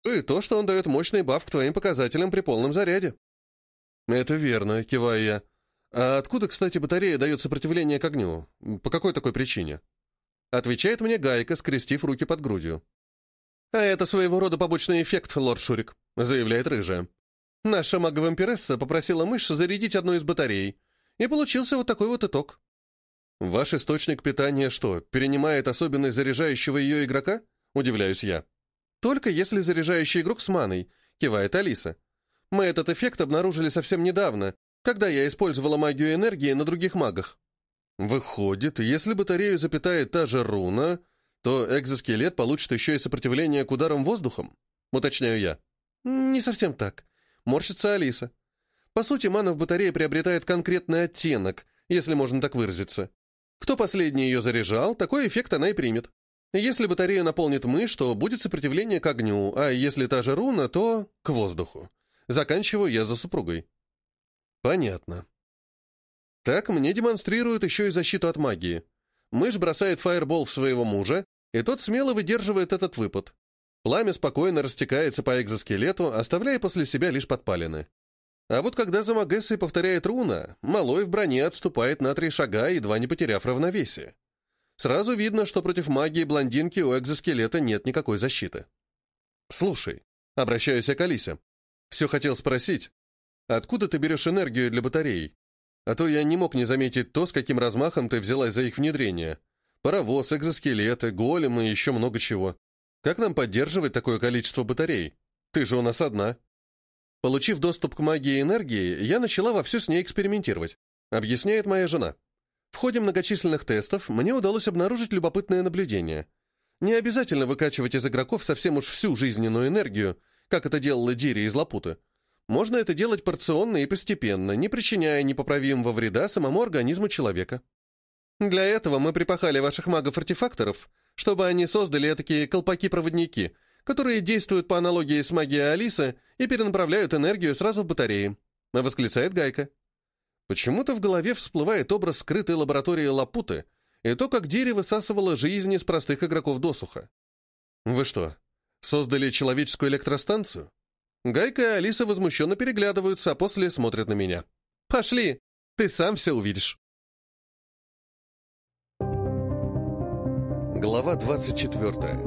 И то, что он дает мощный баф к твоим показателям при полном заряде. Это верно, киваю я. А откуда, кстати, батарея дает сопротивление к огню? По какой такой причине? Отвечает мне Гайка, скрестив руки под грудью. А это своего рода побочный эффект, лорд Шурик, заявляет рыжая. Наша мага-вампиресса попросила мышь зарядить одну из батарей, и получился вот такой вот итог. Ваш источник питания что, перенимает особенность заряжающего ее игрока? Удивляюсь я. Только если заряжающий игрок с маной, кивает Алиса. Мы этот эффект обнаружили совсем недавно, когда я использовала магию энергии на других магах. Выходит, если батарею запитает та же руна, то экзоскелет получит еще и сопротивление к ударам воздухом? Уточняю я. Не совсем так. Морщится Алиса. По сути, мана в батарее приобретает конкретный оттенок, если можно так выразиться. Кто последний ее заряжал, такой эффект она и примет. Если батарею наполнит мышь, то будет сопротивление к огню, а если та же руна, то к воздуху. Заканчиваю я за супругой. Понятно. Так мне демонстрируют еще и защиту от магии. Мышь бросает фаербол в своего мужа, и тот смело выдерживает этот выпад. Пламя спокойно растекается по экзоскелету, оставляя после себя лишь подпалины. А вот когда за Магессой повторяет руна, малой в броне отступает на 3 шага, едва не потеряв равновесие. Сразу видно, что против магии блондинки у экзоскелета нет никакой защиты. «Слушай», — обращаюсь я к Алисе, — «все хотел спросить, откуда ты берешь энергию для батарей? А то я не мог не заметить то, с каким размахом ты взялась за их внедрение. Паровоз, экзоскелеты, големы и еще много чего. Как нам поддерживать такое количество батарей? Ты же у нас одна». Получив доступ к магии энергии, я начала вовсю с ней экспериментировать, объясняет моя жена. В ходе многочисленных тестов мне удалось обнаружить любопытное наблюдение. Не обязательно выкачивать из игроков совсем уж всю жизненную энергию, как это делала Дири из Лапуты. Можно это делать порционно и постепенно, не причиняя непоправимого вреда самому организму человека. Для этого мы припахали ваших магов-артефакторов, чтобы они создали такие колпаки-проводники, которые действуют по аналогии с магией Алисы и перенаправляют энергию сразу в батареи», — восклицает Гайка. Почему-то в голове всплывает образ скрытой лаборатории Лапуты и то, как Дири высасывала жизнь из простых игроков досуха. «Вы что, создали человеческую электростанцию?» Гайка и Алиса возмущенно переглядываются, а после смотрят на меня. «Пошли, ты сам все увидишь». Глава 24.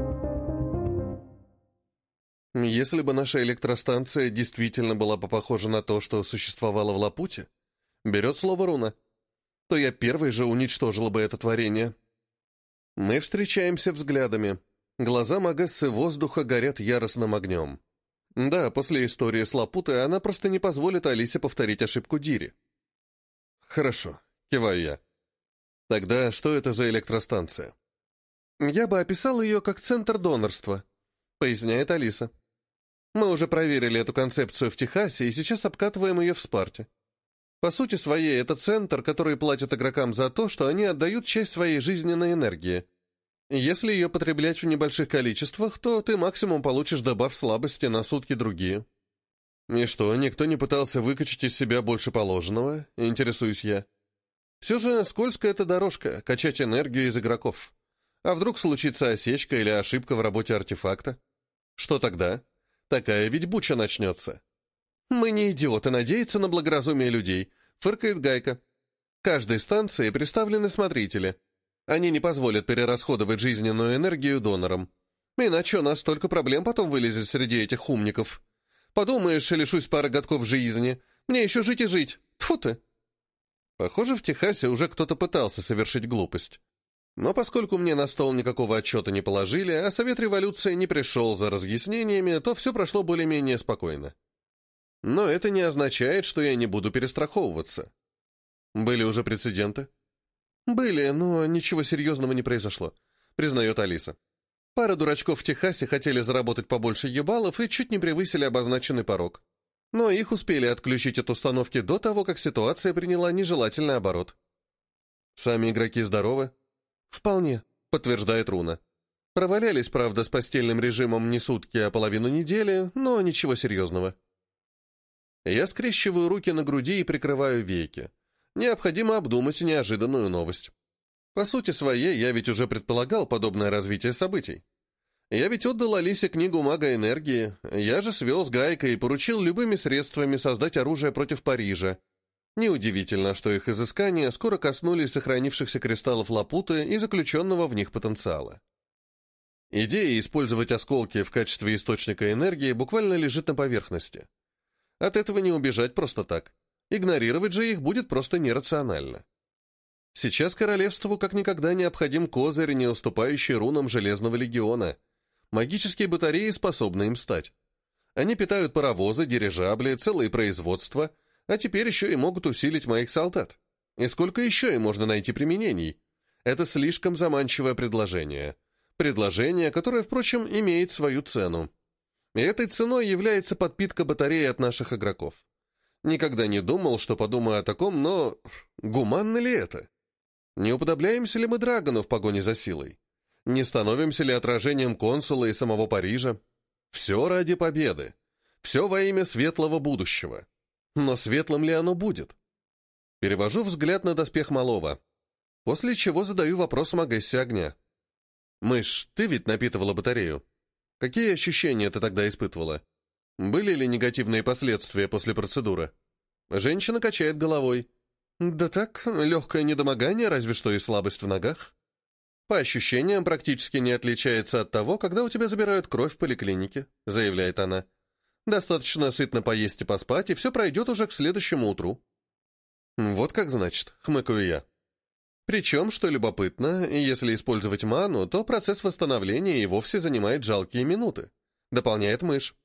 Если бы наша электростанция действительно была бы похожа на то, что существовало в Лапуте, берет слово руна, то я первой же уничтожила бы это творение. Мы встречаемся взглядами. Глаза Магессы воздуха горят яростным огнем. Да, после истории с Лапутой она просто не позволит Алисе повторить ошибку Дири. «Хорошо», — киваю я. «Тогда что это за электростанция?» «Я бы описал ее как центр донорства», — поясняет Алиса. «Мы уже проверили эту концепцию в Техасе и сейчас обкатываем ее в Спарте. По сути своей, это центр, который платит игрокам за то, что они отдают часть своей жизненной энергии. Если ее потреблять в небольших количествах, то ты максимум получишь добав слабости на сутки другие». «И что, никто не пытался выкачать из себя больше положенного?» — интересуюсь я. «Все же скользкая эта дорожка, качать энергию из игроков. А вдруг случится осечка или ошибка в работе артефакта? Что тогда? Такая ведь буча начнется». «Мы не идиоты надеяться на благоразумие людей», — фыркает Гайка. «Каждой станции представлены смотрители. Они не позволят перерасходовать жизненную энергию донорам. Иначе у нас столько проблем потом вылезет среди этих умников. Подумаешь, лишусь пары годков жизни. Мне еще жить и жить. Тьфу ты!» Похоже, в Техасе уже кто-то пытался совершить глупость. Но поскольку мне на стол никакого отчета не положили, а Совет Революции не пришел за разъяснениями, то все прошло более-менее спокойно. Но это не означает, что я не буду перестраховываться. Были уже прецеденты? Были, но ничего серьезного не произошло, признает Алиса. Пара дурачков в Техасе хотели заработать побольше ебалов и чуть не превысили обозначенный порог. Но их успели отключить от установки до того, как ситуация приняла нежелательный оборот. Сами игроки здоровы? Вполне, подтверждает Руна. Провалялись, правда, с постельным режимом не сутки, а половину недели, но ничего серьезного. Я скрещиваю руки на груди и прикрываю веки. Необходимо обдумать неожиданную новость. По сути своей, я ведь уже предполагал подобное развитие событий. Я ведь отдал Алисе книгу мага энергии, я же свел с Гайкой и поручил любыми средствами создать оружие против Парижа. Неудивительно, что их изыскания скоро коснулись сохранившихся кристаллов Лапуты и заключенного в них потенциала. Идея использовать осколки в качестве источника энергии буквально лежит на поверхности. От этого не убежать просто так. Игнорировать же их будет просто нерационально. Сейчас королевству как никогда необходим козырь, не уступающий рунам Железного легиона. Магические батареи способны им стать. Они питают паровозы, дирижабли, целые производства, а теперь еще и могут усилить моих солдат. И сколько еще им можно найти применений? Это слишком заманчивое предложение. Предложение, которое, впрочем, имеет свою цену. И этой ценой является подпитка батареи от наших игроков. Никогда не думал, что подумаю о таком, но гуманно ли это? Не уподобляемся ли мы Драгону в погоне за силой? Не становимся ли отражением консула и самого Парижа? Все ради победы. Все во имя светлого будущего. Но светлым ли оно будет? Перевожу взгляд на доспех малого. После чего задаю вопрос Магессе огня. «Мышь, ты ведь напитывала батарею. Какие ощущения ты тогда испытывала? Были ли негативные последствия после процедуры?» Женщина качает головой. «Да так, легкое недомогание, разве что и слабость в ногах. По ощущениям, практически не отличается от того, когда у тебя забирают кровь в поликлинике», заявляет она. «Достаточно сытно поесть и поспать, и все пройдет уже к следующему утру». «Вот как значит», — хмыкаю я. Причем, что любопытно, если использовать ману, то процесс восстановления и вовсе занимает жалкие минуты, дополняет мышь.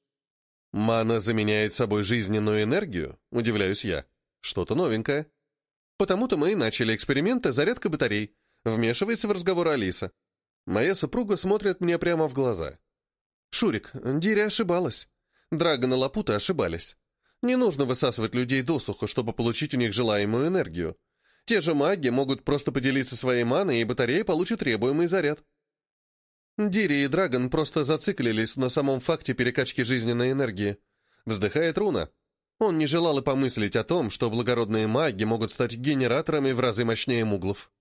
«Мана заменяет собой жизненную энергию?» — удивляюсь я. Что-то новенькое. Потому-то мы и начали эксперименты зарядка батарей. Вмешивается в разговор Алиса. Моя супруга смотрит мне прямо в глаза. «Шурик, Дири ошибалась. Драгон и Лапута ошибались. Не нужно высасывать людей досуха, чтобы получить у них желаемую энергию. Те же маги могут просто поделиться своей маной, и батарея получит требуемый заряд». Дири и Драгон просто зациклились на самом факте перекачки жизненной энергии. Вздыхает Руна. Он не желал и помыслить о том, что благородные маги могут стать генераторами в разы мощнее муглов.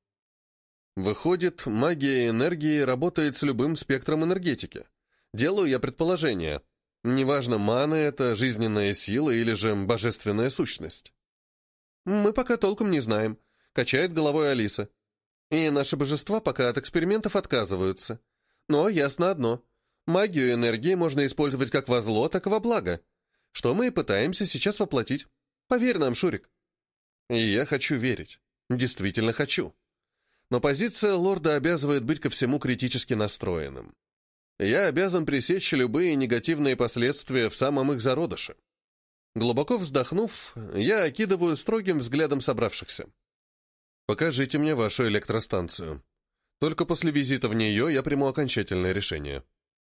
Выходит, магия энергии работает с любым спектром энергетики. Делаю я предположение. Неважно, мана это, жизненная сила или же божественная сущность. «Мы пока толком не знаем», — качает головой Алиса. «И наши божества пока от экспериментов отказываются. Но ясно одно. Магию энергии можно использовать как во зло, так и во благо. Что мы и пытаемся сейчас воплотить. Поверь нам, Шурик». И я хочу верить. Действительно хочу. Но позиция лорда обязывает быть ко всему критически настроенным. Я обязан пресечь любые негативные последствия в самом их зародыше. Глубоко вздохнув, я окидываю строгим взглядом собравшихся. «Покажите мне вашу электростанцию. Только после визита в нее я приму окончательное решение».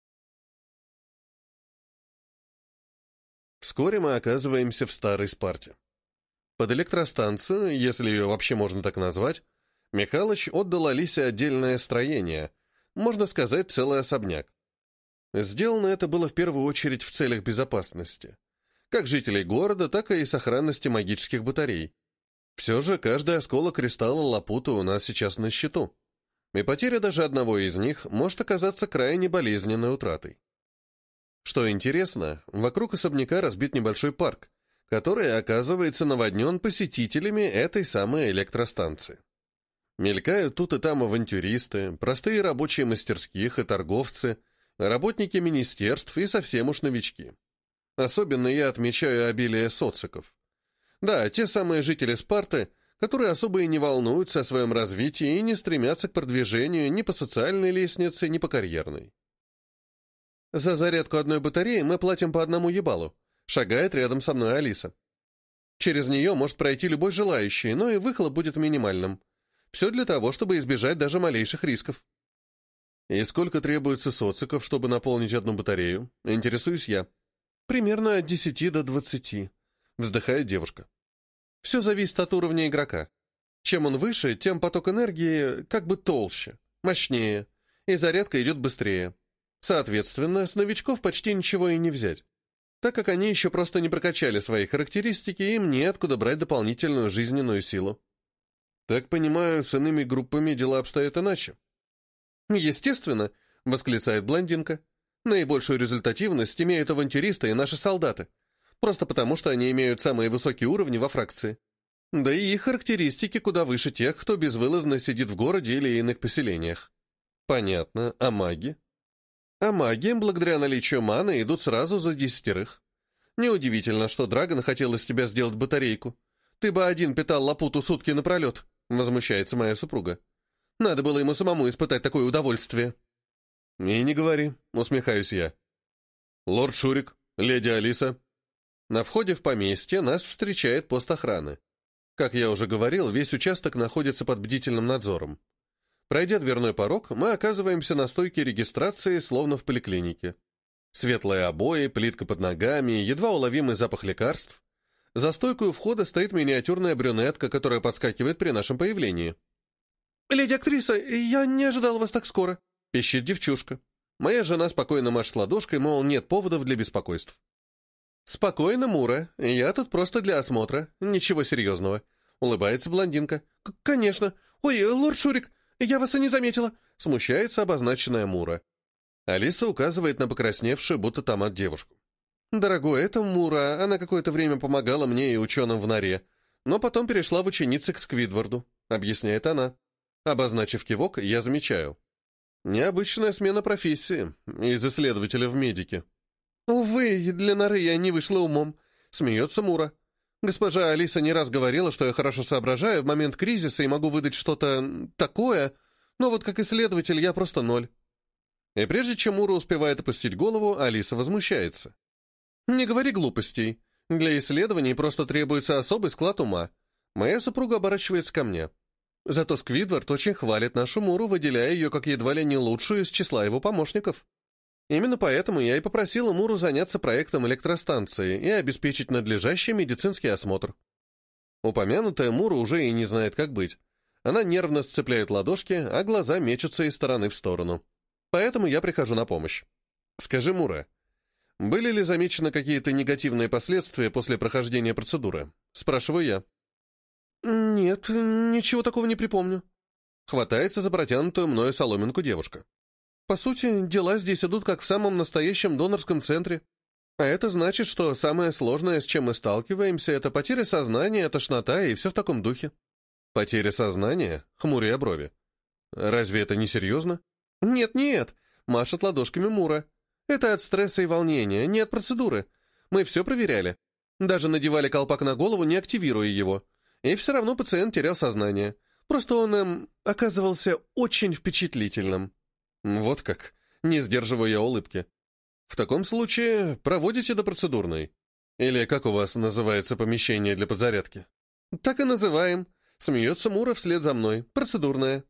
Вскоре мы оказываемся в Старой Спарте. Под электростанцию, если ее вообще можно так назвать, Михалыч отдал Алисе отдельное строение, можно сказать, целый особняк. Сделано это было в первую очередь в целях безопасности. Как жителей города, так и сохранности магических батарей. Все же каждый осколок кристалла Лапута у нас сейчас на счету. И потеря даже одного из них может оказаться крайне болезненной утратой. Что интересно, вокруг особняка разбит небольшой парк, который оказывается наводнен посетителями этой самой электростанции. Мелькают тут и там авантюристы, простые рабочие мастерских и торговцы, работники министерств и совсем уж новички. Особенно я отмечаю обилие социков. Да, те самые жители Спарты, которые особо и не волнуются о своем развитии и не стремятся к продвижению ни по социальной лестнице, ни по карьерной. «За зарядку одной батареи мы платим по одному ебалу», — шагает рядом со мной Алиса. «Через нее может пройти любой желающий, но и выхлоп будет минимальным. Все для того, чтобы избежать даже малейших рисков». «И сколько требуется социков, чтобы наполнить одну батарею?» — интересуюсь я. «Примерно от 10 до 20», — вздыхает девушка. «Все зависит от уровня игрока. Чем он выше, тем поток энергии как бы толще, мощнее, и зарядка идет быстрее. Соответственно, с новичков почти ничего и не взять, так как они еще просто не прокачали свои характеристики, и им неоткуда брать дополнительную жизненную силу». «Так понимаю, с иными группами дела обстоят иначе?» «Естественно. — восклицает блондинка. «Наибольшую результативность имеют авантюристы и наши солдаты, просто потому что они имеют самые высокие уровни во фракции. Да и их характеристики куда выше тех, кто безвылазно сидит в городе или иных поселениях». «Понятно. А маги?» «А маги, благодаря наличию маны, идут сразу за 10. Неудивительно, что Драгон хотел из тебя сделать батарейку. Ты бы один питал лапуту сутки напролет», — возмущается моя супруга. «Надо было ему самому испытать такое удовольствие». «И не говори», — усмехаюсь я. «Лорд Шурик, леди Алиса». На входе в поместье нас встречает пост охраны. Как я уже говорил, весь участок находится под бдительным надзором. Пройдя дверной порог, мы оказываемся на стойке регистрации, словно в поликлинике. Светлые обои, плитка под ногами, едва уловимый запах лекарств. За стойкой у входа стоит миниатюрная брюнетка, которая подскакивает при нашем появлении. «Леди актриса, я не ожидала вас так скоро», — пищит девчушка. Моя жена спокойно машет ладошкой, мол, нет поводов для беспокойств. «Спокойно, Мура, я тут просто для осмотра, ничего серьезного», — улыбается блондинка. «Конечно. Ой, лорд Шурик, я вас и не заметила», — смущается обозначенная Мура. Алиса указывает на покрасневшую, будто томат девушку. «Дорогой, это Мура, она какое-то время помогала мне и ученым в норе, но потом перешла в ученицы к Сквидварду», — объясняет она. Обозначив кивок, я замечаю. Необычная смена профессии, из исследователя в медике. «Увы, для норы я не вышла умом», — смеется Мура. «Госпожа Алиса не раз говорила, что я хорошо соображаю в момент кризиса и могу выдать что-то такое, но вот как исследователь я просто ноль». И прежде чем Мура успевает опустить голову, Алиса возмущается. «Не говори глупостей. Для исследований просто требуется особый склад ума». Моя супруга оборачивается ко мне. Зато Сквидвард очень хвалит нашу Муру, выделяя ее как едва ли не лучшую из числа его помощников. Именно поэтому я и попросила Муру заняться проектом электростанции и обеспечить надлежащий медицинский осмотр. Упомянутая Мура уже и не знает, как быть. Она нервно сцепляет ладошки, а глаза мечутся из стороны в сторону. Поэтому я прихожу на помощь. «Скажи, Мура, были ли замечены какие-то негативные последствия после прохождения процедуры?» Спрашиваю я. «Нет, ничего такого не припомню». Хватается за протянутую мною соломинку девушка. «По сути, дела здесь идут как в самом настоящем донорском центре. А это значит, что самое сложное, с чем мы сталкиваемся, это потеря сознания, тошнота и все в таком духе». «Потеря сознания?» — хмуря брови. «Разве это не серьезно?» «Нет-нет», — машет ладошками Мура. «Это от стресса и волнения, не от процедуры. Мы все проверяли. Даже надевали колпак на голову, не активируя его. И все равно пациент терял сознание. Просто он, оказывался очень впечатлительным». «Вот как?» — не сдерживаю я улыбки. «В таком случае проводите до процедурной. Или как у вас называется помещение для подзарядки?» «Так и называем», — смеется Мура вслед за мной. «Процедурная».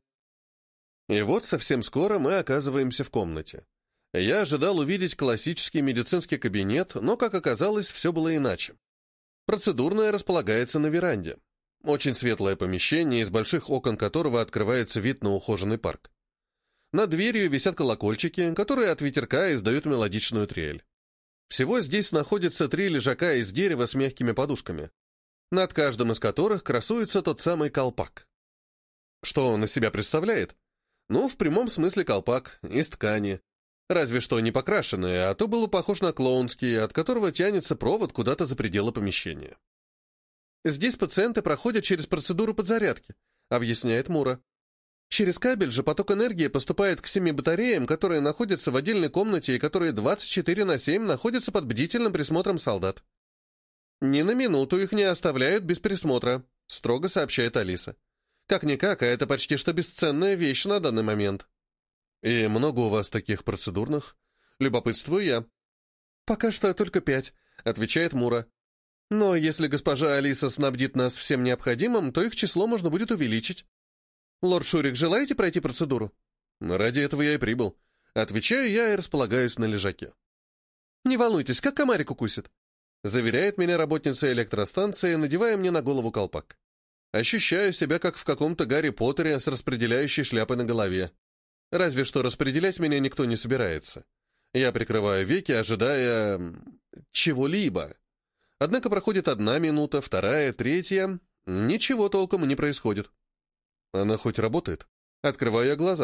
И вот совсем скоро мы оказываемся в комнате. Я ожидал увидеть классический медицинский кабинет, но, как оказалось, все было иначе. Процедурная располагается на веранде. Очень светлое помещение, из больших окон которого открывается вид на ухоженный парк. Над дверью висят колокольчики, которые от ветерка издают мелодичную трель. Всего здесь находится 3 лежака из дерева с мягкими подушками, над каждым из которых красуется тот самый колпак. Что он из себя представляет? Ну, в прямом смысле колпак, из ткани. Разве что не покрашенный, а то было похож на клоунский, от которого тянется провод куда-то за пределы помещения. «Здесь пациенты проходят через процедуру подзарядки», — объясняет Мура. «Через кабель же поток энергии поступает к 7 батареям, которые находятся в отдельной комнате и которые 24/7 находятся под бдительным присмотром солдат. Ни на минуту их не оставляют без присмотра», — строго сообщает Алиса. «Как-никак, а это почти что бесценная вещь на данный момент». «И много у вас таких процедурных?» «Любопытствую я». «Пока что только 5», — отвечает Мура. «Но если госпожа Алиса снабдит нас всем необходимым, то их число можно будет увеличить. Лорд Шурик, желаете пройти процедуру?» «Ради этого я и прибыл». Отвечаю я и располагаюсь на лежаке. «Не волнуйтесь, как комарик укусит», — заверяет меня работница электростанции, надевая мне на голову колпак. Ощущаю себя как в каком-то Гарри Поттере с распределяющей шляпой на голове. Разве что распределять меня никто не собирается. Я прикрываю веки, ожидая... чего-либо. Однако проходит 1 минута, 2, 3. Ничего толком не происходит. Она хоть работает? Открываю я глаза.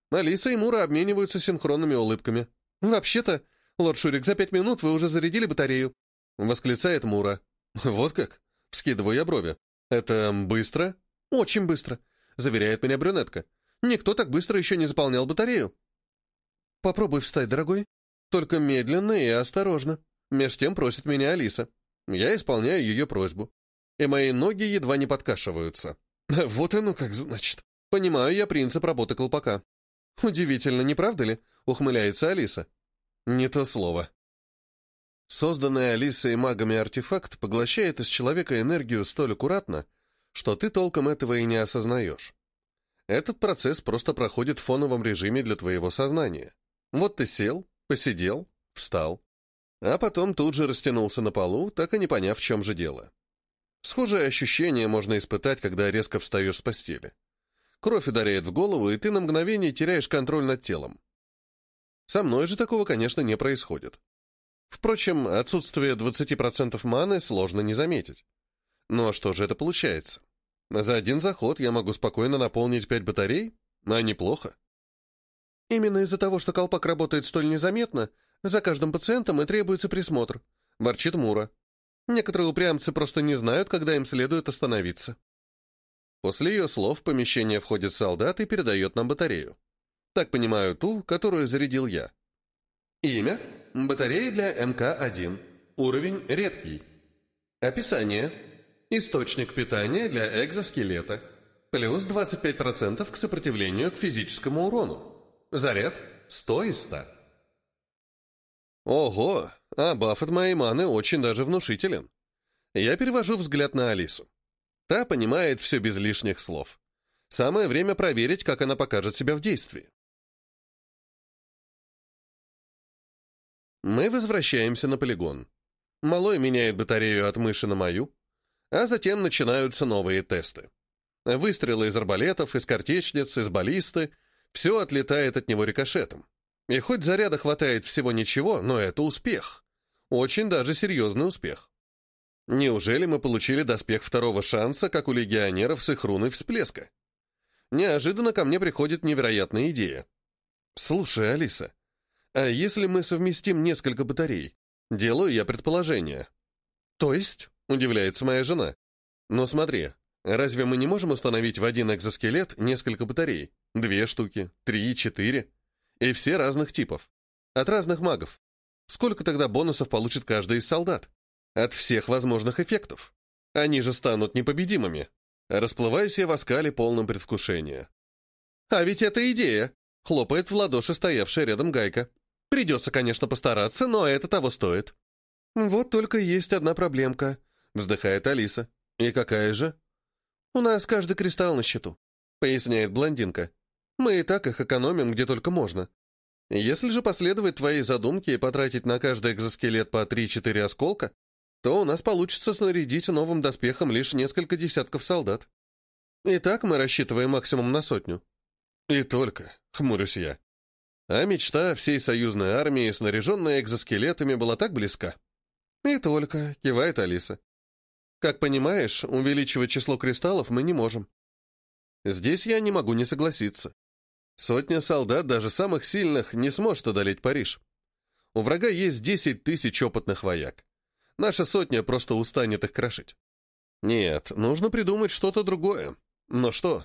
Алиса и Мура обмениваются синхронными улыбками. «Вообще-то, лорд Шурик, за 5 минут вы уже зарядили батарею», — восклицает Мура. «Вот как?» — вскидываю я брови. «Это быстро?» «Очень быстро», — заверяет меня брюнетка. «Никто так быстро еще не заполнял батарею». «Попробуй встать, дорогой. Только медленно и осторожно», — меж тем просит меня Алиса. Я исполняю ее просьбу. И мои ноги едва не подкашиваются. Вот оно как значит. Понимаю я принцип работы колпака. «Удивительно, не правда ли?» — ухмыляется Алиса. Не то слово. Созданный Алисой и магами артефакт поглощает из человека энергию столь аккуратно, что ты толком этого и не осознаешь. Этот процесс просто проходит в фоновом режиме для твоего сознания. Вот ты сел, посидел, встал, а потом тут же растянулся на полу, так и не поняв, в чем же дело. Схожее ощущение можно испытать, когда резко встаешь с постели. Кровь ударяет в голову, и ты на мгновение теряешь контроль над телом. Со мной же такого, конечно, не происходит. Впрочем, отсутствие 20% маны сложно не заметить. Но что же это получается? За один заход я могу спокойно наполнить 5 батарей? А неплохо. Именно из-за того, что колпак работает столь незаметно, за каждым пациентом и требуется присмотр, ворчит Мура. Некоторые упрямцы просто не знают, когда им следует остановиться. После ее слов в помещение входит солдат и передает нам батарею. Так понимаю, ту, которую зарядил я. Имя – батарея для МК-1. Уровень – редкий. Описание – источник питания для экзоскелета. Плюс 25% к сопротивлению к физическому урону. Заряд – 100 из 100. Ого, а баф от моей маны очень даже внушителен. Я перевожу взгляд на Алису. Та понимает все без лишних слов. Самое время проверить, как она покажет себя в действии. Мы возвращаемся на полигон. Малой меняет батарею от мыши на мою, а затем начинаются новые тесты. Выстрелы из арбалетов, из картечниц, из баллисты — все отлетает от него рикошетом. И хоть заряда хватает всего ничего, но это успех. Очень даже серьезный успех. Неужели мы получили доспех второго шанса, как у легионеров с их руной всплеска? Неожиданно ко мне приходит невероятная идея. «Слушай, Алиса, а если мы совместим несколько батарей?» Делаю я предположение. «То есть?» — удивляется моя жена. «Ну смотри, разве мы не можем установить в один экзоскелет несколько батарей? 2 штуки, 3, 4. И все разных типов. От разных магов. Сколько тогда бонусов получит каждый из солдат? От всех возможных эффектов. Они же станут непобедимыми». Расплываюсь я в оскале полном предвкушения. «А ведь это идея!» — хлопает в ладоши стоявшая рядом Гайка. «Придется, конечно, постараться, но это того стоит». «Вот только есть одна проблемка», — вздыхает Алиса. «И какая же?» «У нас каждый кристалл на счету», — поясняет блондинка. «Мы и так их экономим где только можно. Если же последовать твоей задумке и потратить на каждый экзоскелет по 3-4 осколка, то у нас получится снарядить новым доспехом лишь несколько десятков солдат. И так мы рассчитываем максимум на 100. «И только», — хмурюсь я. А мечта всей союзной армии, снаряженная экзоскелетами, была так близка. «И только», — кивает Алиса. «Как понимаешь, увеличивать число кристаллов мы не можем». Здесь я не могу не согласиться. 100 солдат, даже самых сильных, не сможет одолеть Париж. У врага есть 10 тысяч опытных вояк. Наша 100 просто устанет их крошить. Нет, нужно придумать что-то другое. Но что?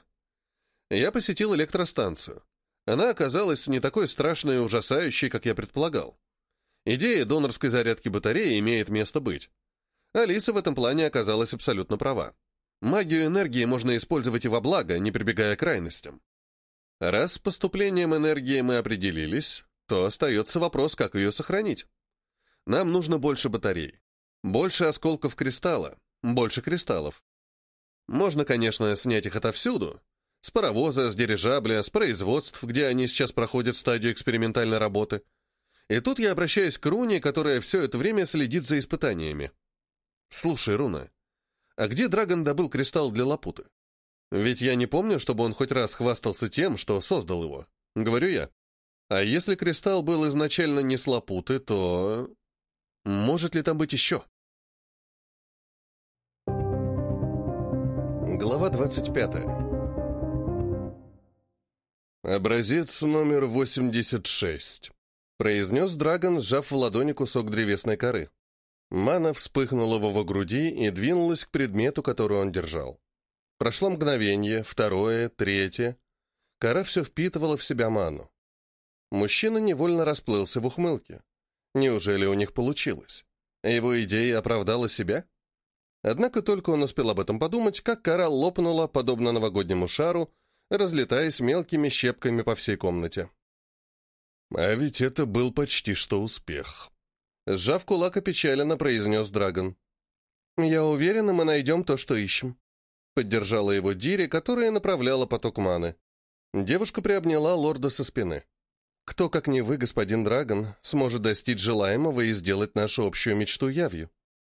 Я посетил электростанцию. Она оказалась не такой страшной и ужасающей, как я предполагал. Идея донорской зарядки батареи имеет место быть. Алиса в этом плане оказалась абсолютно права. Магию энергии можно использовать и во благо, не прибегая к крайностям. Раз с поступлением энергии мы определились, то остается вопрос, как ее сохранить. Нам нужно больше батарей. Больше осколков кристалла, больше кристаллов. Можно, конечно, снять их отовсюду. С паровоза, с дирижабля, с производств, где они сейчас проходят стадию экспериментальной работы. И тут я обращаюсь к Руне, которая все это время следит за испытаниями. «Слушай, Руна, а где Драгон добыл кристалл для Лапуты? Ведь я не помню, чтобы он хоть раз хвастался тем, что создал его. Говорю я. А если кристалл был изначально не с Лапуты, то... может ли там быть еще?» Глава 25. «Образец номер 86», — произнес Драгон, сжав в ладони кусок древесной коры. Мана вспыхнула в его груди и двинулась к предмету, который он держал. Прошло мгновение, второе, третье. Кора все впитывала в себя ману. Мужчина невольно расплылся в ухмылке. Неужели у них получилось? Его идея оправдала себя? Однако только он успел об этом подумать, как кора лопнула, подобно новогоднему шару, разлетаясь мелкими щепками по всей комнате. А ведь это был почти что успех. Сжав кулак, опечаленно произнес Драгон. «Я уверена, мы найдем то, что ищем», — поддержала его Дири, которая направляла поток маны. Девушка приобняла лорда со спины. «Кто, как не вы, господин Драгон, сможет достичь желаемого и сделать нашу общую мечту явью?»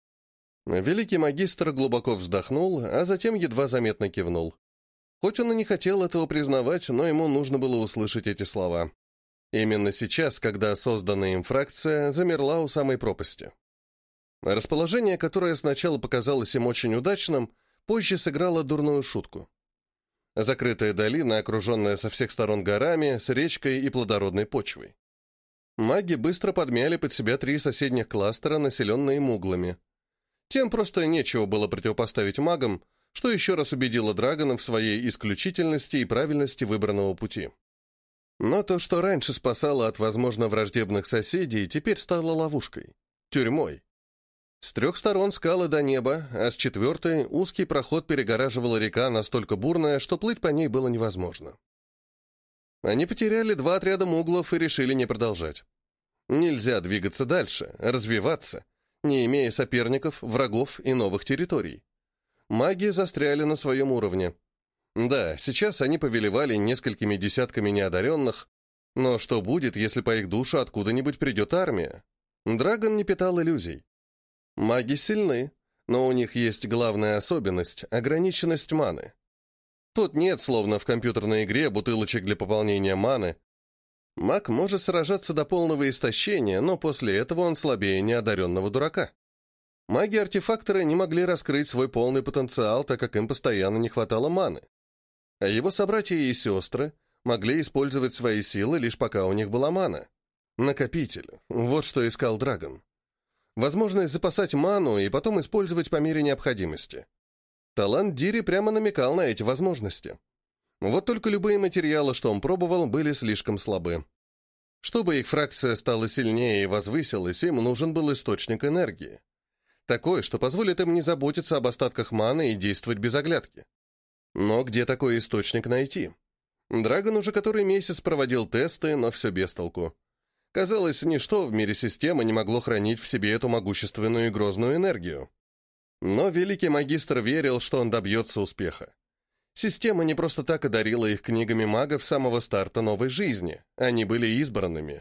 Великий магистр глубоко вздохнул, а затем едва заметно кивнул. Хоть он и не хотел этого признавать, но ему нужно было услышать эти слова. Именно сейчас, когда созданная им фракция замерла у самой пропасти. Расположение, которое сначала показалось им очень удачным, позже сыграло дурную шутку. Закрытая долина, окруженная со всех сторон горами, с речкой и плодородной почвой. Маги быстро подмяли под себя 3 соседних кластера, населенные муглами. Тем просто нечего было противопоставить магам, что еще раз убедило Драгона в своей исключительности и правильности выбранного пути. Но то, что раньше спасало от, возможно, враждебных соседей, теперь стало ловушкой, тюрьмой. С 3 сторон скалы до неба, а с 4 узкий проход перегораживала река настолько бурная, что плыть по ней было невозможно. Они потеряли 2 отряда муглов и решили не продолжать. Нельзя двигаться дальше, развиваться, не имея соперников, врагов и новых территорий. Маги застряли на своем уровне. Да, сейчас они повелевали несколькими десятками неодаренных, но что будет, если по их душу откуда-нибудь придет армия? Драгон не питал иллюзий. Маги сильны, но у них есть главная особенность — ограниченность маны. Тут нет, словно в компьютерной игре, бутылочек для пополнения маны. Маг может сражаться до полного истощения, но после этого он слабее неодаренного дурака. Маги-артефакторы не могли раскрыть свой полный потенциал, так как им постоянно не хватало маны. А его собратья и сестры могли использовать свои силы, лишь пока у них была мана. Накопитель. Вот что искал Драгон. Возможность запасать ману и потом использовать по мере необходимости. Талант Дири прямо намекал на эти возможности. Вот только любые материалы, что он пробовал, были слишком слабы. Чтобы их фракция стала сильнее и возвысилась, им нужен был источник энергии. Такой, что позволит им не заботиться об остатках маны и действовать без оглядки. Но где такой источник найти? Драгон уже который месяц проводил тесты, но все без толку. Казалось, ничто в мире системы не могло хранить в себе эту могущественную и грозную энергию. Но великий магистр верил, что он добьется успеха. Система не просто так одарила их книгами магов с самого старта новой жизни. Они были избранными.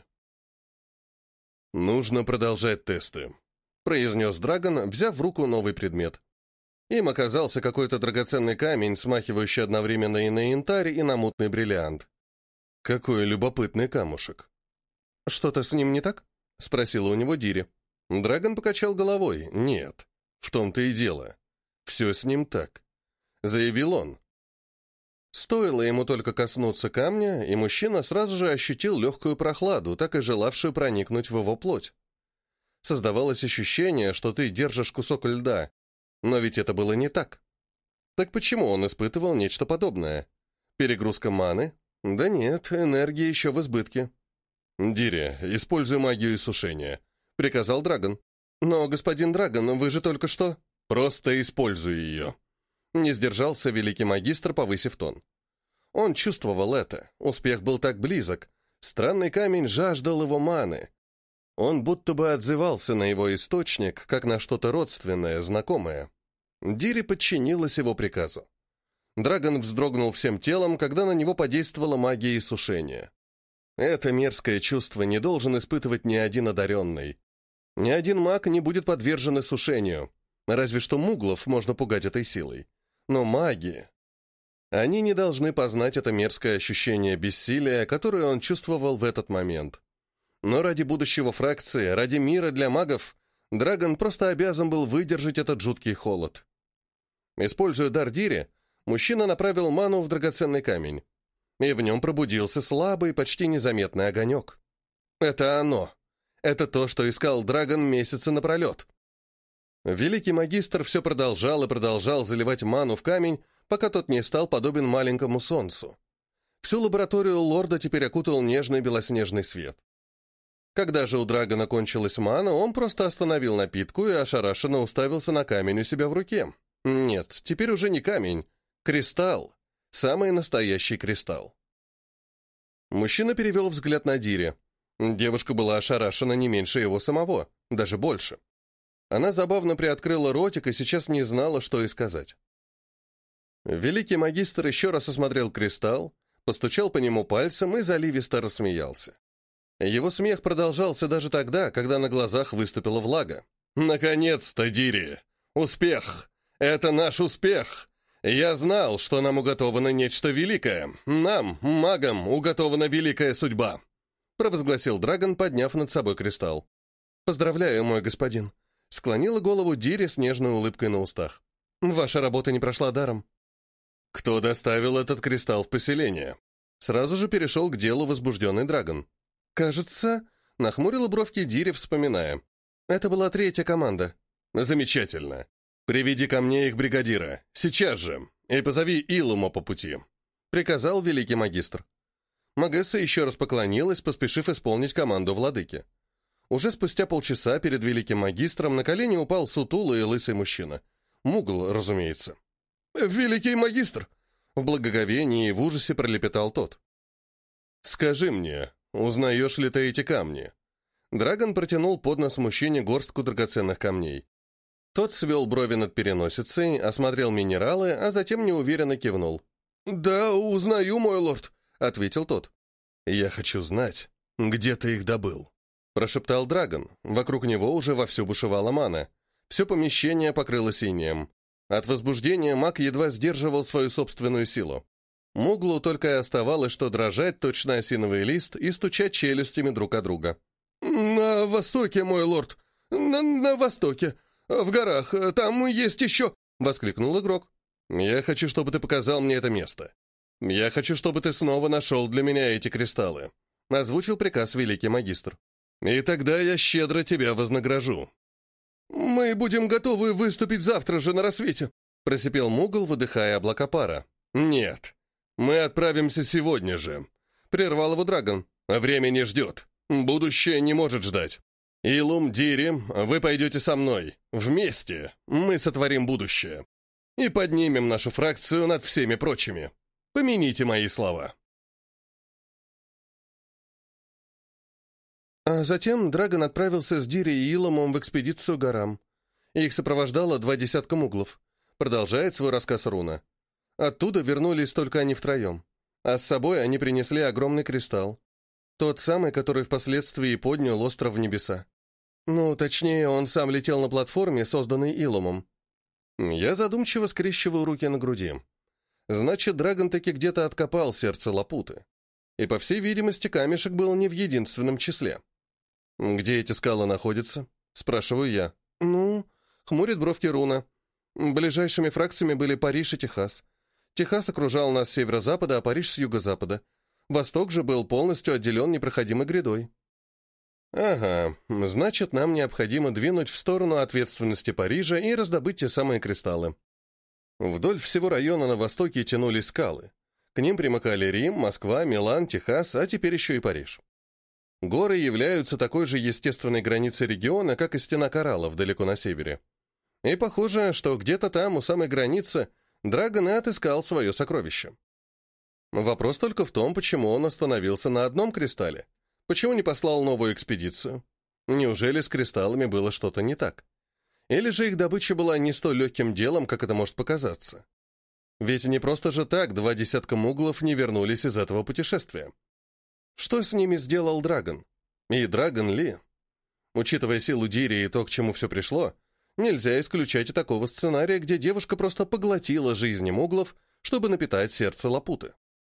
«Нужно продолжать тесты», — произнес Драгон, взяв в руку новый предмет. Им оказался какой-то драгоценный камень, смахивающий одновременно и на янтарь, и на мутный бриллиант. Какой любопытный камушек. «Что-то с ним не так?» — спросила у него Дири. Драгон покачал головой. «Нет, в том-то и дело. Все с ним так», — заявил он. Стоило ему только коснуться камня, и мужчина сразу же ощутил легкую прохладу, так и желавшую проникнуть в его плоть. Создавалось ощущение, что ты держишь кусок льда, но ведь это было не так. Так почему он испытывал нечто подобное? Перегрузка маны? Да нет, энергия еще в избытке. «Дири, используй магию иссушения», — приказал Драгон. «Но, господин Драгон, вы же только что...» «Просто используй ее», — не сдержался великий магистр, повысив тон. Он чувствовал это, успех был так близок. Странный камень жаждал его маны. Он будто бы отзывался на его источник, как на что-то родственное, знакомое. Дири подчинилась его приказу. Драгон вздрогнул всем телом, когда на него подействовала магия иссушения. Это мерзкое чувство не должен испытывать ни один одаренный. Ни один маг не будет подвержен иссушению. Разве что муглов можно пугать этой силой. Но маги... Они не должны познать это мерзкое ощущение бессилия, которое он чувствовал в этот момент. Но ради будущего фракции, ради мира для магов, Драгон просто обязан был выдержать этот жуткий холод. Используя дар Дири, мужчина направил ману в драгоценный камень. и в нем пробудился слабый, почти незаметный огонек. Это оно. Это то, что искал Драгон месяцы напролет. Великий магистр все продолжал и продолжал заливать ману в камень, пока тот не стал подобен маленькому солнцу. Всю лабораторию лорда теперь окутал нежный белоснежный свет. Когда же у Драгона кончилась мана, он просто остановил напитку и ошарашенно уставился на камень у себя в руке. Нет, теперь уже не камень. Кристалл. Самый настоящий кристалл. Мужчина перевел взгляд на Дире. Девушка была ошарашена не меньше его самого, даже больше. Она забавно приоткрыла ротик и сейчас не знала, что и сказать. Великий магистр еще раз осмотрел кристалл, постучал по нему пальцем и заливисто рассмеялся. Его смех продолжался даже тогда, когда на глазах выступила влага. «Наконец-то, Дири! Успех! Это наш успех! Я знал, что нам уготовано нечто великое. Нам, магам, уготована великая судьба!» Провозгласил Драгон, подняв над собой кристалл. «Поздравляю, мой господин!» Склонила голову Дири с нежной улыбкой на устах. «Ваша работа не прошла даром». «Кто доставил этот кристалл в поселение?» Сразу же перешел к делу возбужденный Драгон. «Кажется...» — нахмурила бровки Дири, вспоминая. «Это была третья команда». «Замечательно. Приведи ко мне их бригадира. Сейчас же. И позови Илума по пути», — приказал великий магистр. Магесса еще раз поклонилась, поспешив исполнить команду владыки. Уже спустя полчаса перед великим магистром на колени упал сутулый и лысый мужчина. Мугл, разумеется. «Великий магистр!» — в благоговении и в ужасе пролепетал тот. «Скажи мне, узнаешь ли ты эти камни?» Драгон протянул под нос мужчине горстку драгоценных камней. Тот свел брови над переносицей, осмотрел минералы, а затем неуверенно кивнул. «Да, узнаю, мой лорд», — ответил тот. «Я хочу знать, где ты их добыл», — прошептал Драгон. Вокруг него уже вовсю бушевала мана. Все помещение покрылось инеем. От возбуждения маг едва сдерживал свою собственную силу. Муглу только и оставалось, что дрожать точно осиновый лист и стучать челюстями друг о друга. «На востоке, мой лорд! На востоке! В горах! Там есть еще...» — воскликнул игрок. «Я хочу, чтобы ты показал мне это место. Я хочу, чтобы ты снова нашел для меня эти кристаллы», — озвучил приказ великий магистр. «И тогда я щедро тебя вознагражу». «Мы будем готовы выступить завтра же на рассвете», — просипел Мугл, выдыхая облака пара. «Нет, мы отправимся сегодня же», — прервал его Драгон. «Время не ждет. Будущее не может ждать. Илум, Дири, вы пойдете со мной. Вместе мы сотворим будущее. И поднимем нашу фракцию над всеми прочими. Помяните мои слова». А затем Драгон отправился с Дири и Иломом в экспедицию горам. Их сопровождало 20 муглов. Продолжает свой рассказ Руна. Оттуда вернулись только они втроем. А с собой они принесли огромный кристалл. Тот самый, который впоследствии поднял остров в небеса. Ну, точнее, он сам летел на платформе, созданной Иломом. Я задумчиво скрещиваю руки на груди. Значит, Драгон таки где-то откопал сердце Лапуты. И, по всей видимости, камешек был не в единственном числе. «Где эти скалы находятся?» — спрашиваю я. «Ну...» — хмурит бровки Руна. «Ближайшими фракциями были Париж и Техас. Техас окружал нас с северо-запада, а Париж с юго-запада. Восток же был полностью отделен непроходимой грядой». «Ага, значит, нам необходимо двинуть в сторону ответственности Парижа и раздобыть те самые кристаллы». Вдоль всего района на востоке тянулись скалы. К ним примыкали Рим, Москва, Милан, Техас, а теперь еще и Париж. Горы являются такой же естественной границей региона, как и стена кораллов далеко на севере. И похоже, что где-то там, у самой границы, Драгон и отыскал свое сокровище. Вопрос только в том, почему он остановился на одном кристалле. Почему не послал новую экспедицию? Неужели с кристаллами было что-то не так? Или же их добыча была не столь легким делом, как это может показаться? Ведь не просто же так 20 муглов не вернулись из этого путешествия. Что с ними сделал Драгон? И Драгон ли? Учитывая силу Дири и то, к чему все пришло, нельзя исключать и такого сценария, где девушка просто поглотила жизни муглов, чтобы напитать сердце Лапуты.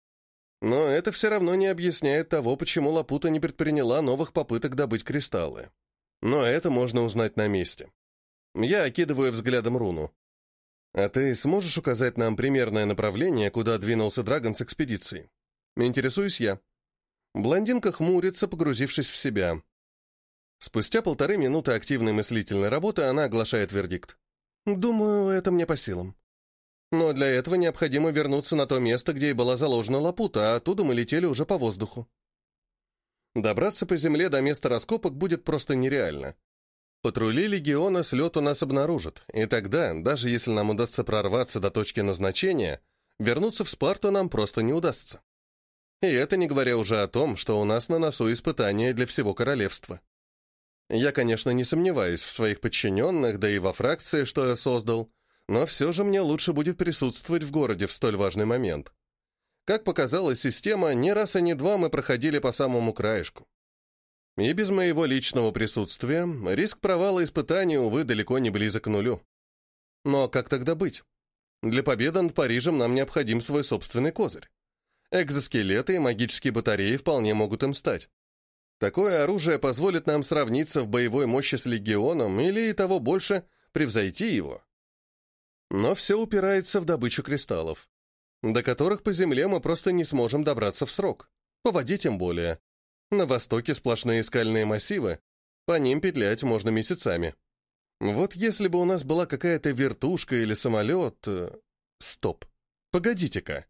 Но это все равно не объясняет того, почему Лапута не предприняла новых попыток добыть кристаллы. Но это можно узнать на месте. Я окидываю взглядом Руну. «А ты сможешь указать нам примерное направление, куда двинулся Драгон с экспедицией?» Интересуюсь я. Блондинка хмурится, погрузившись в себя. Спустя 1,5 минуты активной мыслительной работы она оглашает вердикт. «Думаю, это мне по силам. Но для этого необходимо вернуться на то место, где и была заложена лапута, а оттуда мы летели уже по воздуху. Добраться по земле до места раскопок будет просто нереально. Патрули легиона с лету нас обнаружат, и тогда, даже если нам удастся прорваться до точки назначения, вернуться в Спарту нам просто не удастся. И это не говоря уже о том, что у нас на носу испытания для всего королевства. Я, конечно, не сомневаюсь в своих подчиненных, да и во фракции, что я создал, но все же мне лучше будет присутствовать в городе в столь важный момент. Как показала система, не раз и не два мы проходили по самому краешку. И без моего личного присутствия риск провала испытаний, увы, далеко не близок к нулю. Но как тогда быть? Для победы над Парижем нам необходим свой собственный козырь. Экзоскелеты и магические батареи вполне могут им стать. Такое оружие позволит нам сравниться в боевой мощи с легионом или, и того больше, превзойти его. Но все упирается в добычу кристаллов, до которых по земле мы просто не сможем добраться в срок. По воде тем более. На востоке сплошные скальные массивы, по ним петлять можно месяцами. Вот если бы у нас была какая-то вертушка или самолет... Стоп. Погодите-ка.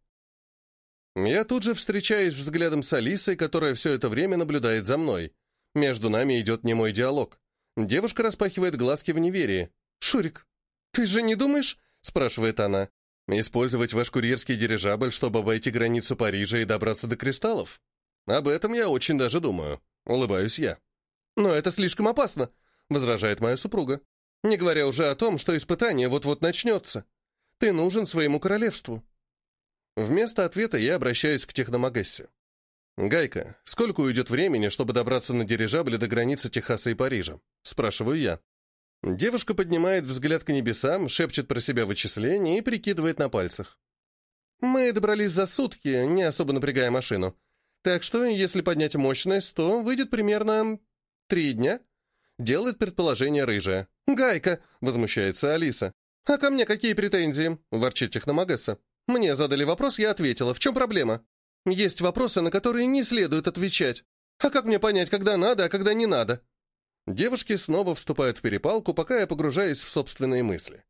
Я тут же встречаюсь взглядом с Алисой, которая все это время наблюдает за мной. Между нами идет немой диалог. Девушка распахивает глазки в неверии. «Шурик, ты же не думаешь?» — спрашивает она. «Использовать ваш курьерский дирижабль, чтобы обойти границу Парижа и добраться до кристаллов? Об этом я очень даже думаю», — улыбаюсь я. «Но это слишком опасно», — возражает моя супруга. «Не говоря уже о том, что испытание вот-вот начнется. Ты нужен своему королевству». Вместо ответа я обращаюсь к техномагессе. «Гайка, сколько уйдет времени, чтобы добраться на дирижабле до границы Техаса и Парижа?» — спрашиваю я. Девушка поднимает взгляд к небесам, шепчет про себя вычисления и прикидывает на пальцах. «Мы добрались за сутки, не особо напрягая машину. Так что, если поднять мощность, то выйдет примерно 3 дня?» — делает предположение рыжая. «Гайка!» — возмущается Алиса. «А ко мне какие претензии?» — ворчит техномагесса. «Мне задали вопрос, я ответила. В чем проблема? Есть вопросы, на которые не следует отвечать. А как мне понять, когда надо, а когда не надо?» Девушки снова вступают в перепалку, пока я погружаюсь в собственные мысли.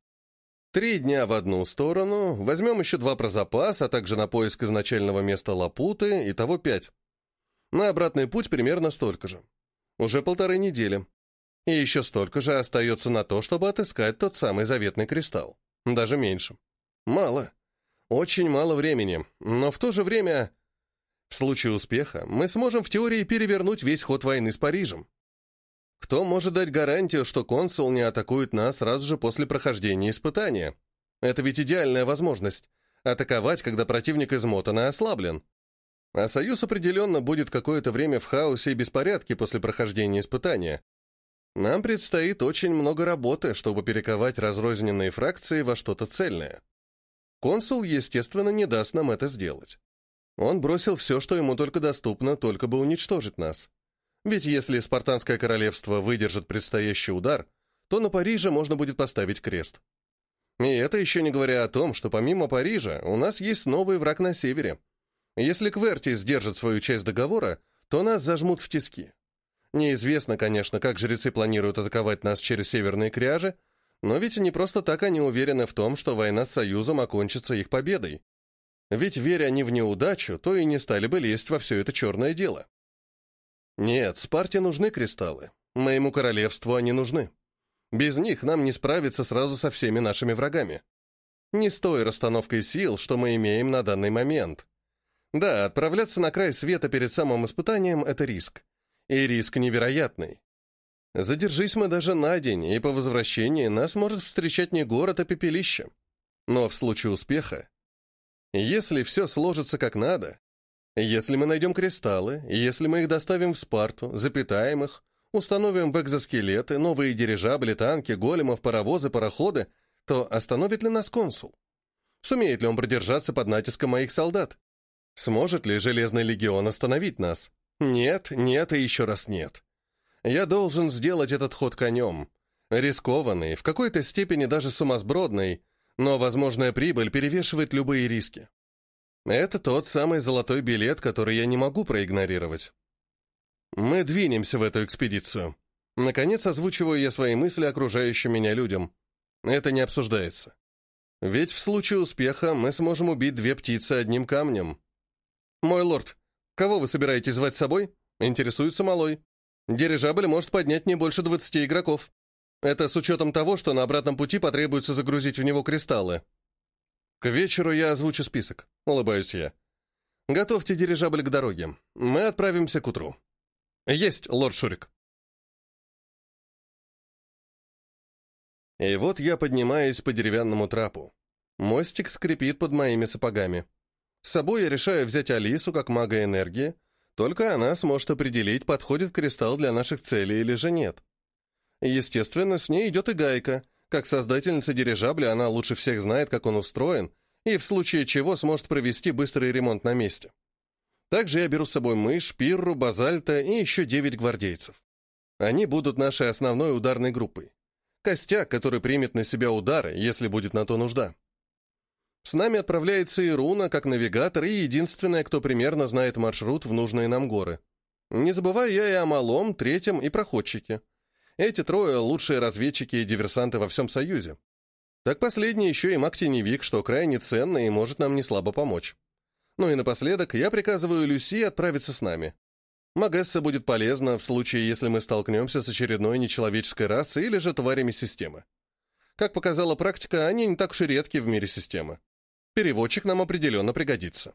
3 дня в одну сторону, возьмем еще 2 про запас, а также на поиск изначального места лапуты, итого 5. На обратный путь примерно столько же. Уже 1,5 недели. И еще столько же остается на то, чтобы отыскать тот самый заветный кристалл. Даже меньше. Мало. Очень мало времени, но в то же время, в случае успеха, мы сможем в теории перевернуть весь ход войны с Парижем. Кто может дать гарантию, что консул не атакует нас сразу же после прохождения испытания? Это ведь идеальная возможность — атаковать, когда противник измотан и ослаблен. А союз определенно будет какое-то время в хаосе и беспорядке после прохождения испытания. Нам предстоит очень много работы, чтобы перековать разрозненные фракции во что-то цельное. Консул, естественно, не даст нам это сделать. Он бросил все, что ему только доступно, только бы уничтожить нас. Ведь если Спартанское королевство выдержит предстоящий удар, то на Париже можно будет поставить крест. И это еще не говоря о том, что помимо Парижа у нас есть новый враг на севере. Если Кверти сдержит свою часть договора, то нас зажмут в тиски. Неизвестно, конечно, как жрецы планируют атаковать нас через северные кряжи, но ведь не просто так они уверены в том, что война с Союзом окончится их победой. Ведь, веря они в неудачу, то и не стали бы лезть во все это черное дело. Нет, Спарте нужны кристаллы. Моему королевству они нужны. Без них нам не справиться сразу со всеми нашими врагами. Не с той расстановкой сил, что мы имеем на данный момент. Да, отправляться на край света перед самым испытанием — это риск. И риск невероятный. Задержись мы даже на день, и по возвращении нас может встречать не город, а пепелище. Но в случае успеха, если все сложится как надо, если мы найдем кристаллы, если мы их доставим в Спарту, запитаем их, установим в экзоскелеты, новые дирижабли, танки, големов, паровозы, пароходы, то остановит ли нас консул? Сумеет ли он продержаться под натиском моих солдат? Сможет ли Железный легион остановить нас? Нет, нет и еще раз нет. Я должен сделать этот ход конем. Рискованный, в какой-то степени даже сумасбродный, но возможная прибыль перевешивает любые риски. Это тот самый золотой билет, который я не могу проигнорировать. Мы двинемся в эту экспедицию. Наконец озвучиваю я свои мысли окружающим меня людям. Это не обсуждается. Ведь в случае успеха мы сможем убить 2 птицы одним камнем. «Мой лорд, кого вы собираетесь звать с собой?» — интересуется Малой. «Дирижабль может поднять не больше 20 игроков. Это с учетом того, что на обратном пути потребуется загрузить в него кристаллы». «К вечеру я озвучу список», — улыбаюсь я. «Готовьте дирижабль к дороге. Мы отправимся к утру». «Есть, лорд Шурик». И вот я поднимаюсь по деревянному трапу. Мостик скрипит под моими сапогами. С собой я решаю взять Алису как мага энергии, только она сможет определить, подходит кристалл для наших целей или же нет. Естественно, с ней идет и Гайка. Как создательница дирижабля она лучше всех знает, как он устроен, и в случае чего сможет провести быстрый ремонт на месте. Также я беру с собой мышь, Пирру, Базальта и еще 9 гвардейцев. Они будут нашей основной ударной группой. Костяк, который примет на себя удары, если будет на то нужда. С нами отправляется и Руна, как навигатор, и единственная, кто примерно знает маршрут в нужные нам горы. Не забываю я и о Малом, Третьем и Проходчике. Эти 3 лучшие разведчики и диверсанты во всем Союзе. Так последний еще и маг-теневик, что крайне ценно и может нам неслабо помочь. Ну и напоследок я приказываю Люси отправиться с нами. Магесса будет полезна в случае, если мы столкнемся с очередной нечеловеческой расой или же тварями системы. Как показала практика, они не так уж и редки в мире системы. Переводчик нам определенно пригодится.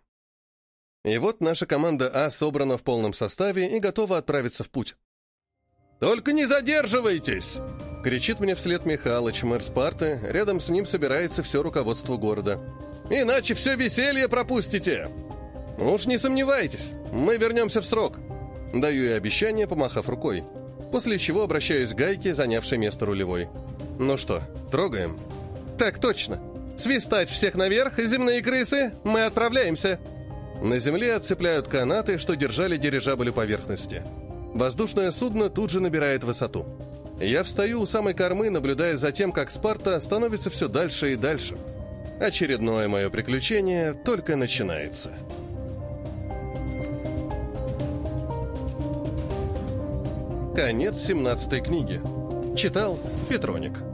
И вот наша команда А собрана в полном составе и готова отправиться в путь. «Только не задерживайтесь!» — кричит мне вслед Михалыч, мэр Спарты. Рядом с ним собирается все руководство города. «Иначе все веселье пропустите!» «Уж не сомневайтесь, мы вернемся в срок!» Даю ей обещание, помахав рукой. После чего обращаюсь к Гайке, занявшей место рулевой. «Ну что, трогаем?» «Так точно! Свистать всех наверх, земные крысы, мы отправляемся!» На земле отцепляют канаты, что держали дирижабль у поверхности. Воздушное судно тут же набирает высоту. Я встаю у самой кормы, наблюдая за тем, как Спарта становится все дальше и дальше. Очередное мое приключение только начинается. Конец 17 книги. Читал Петроник.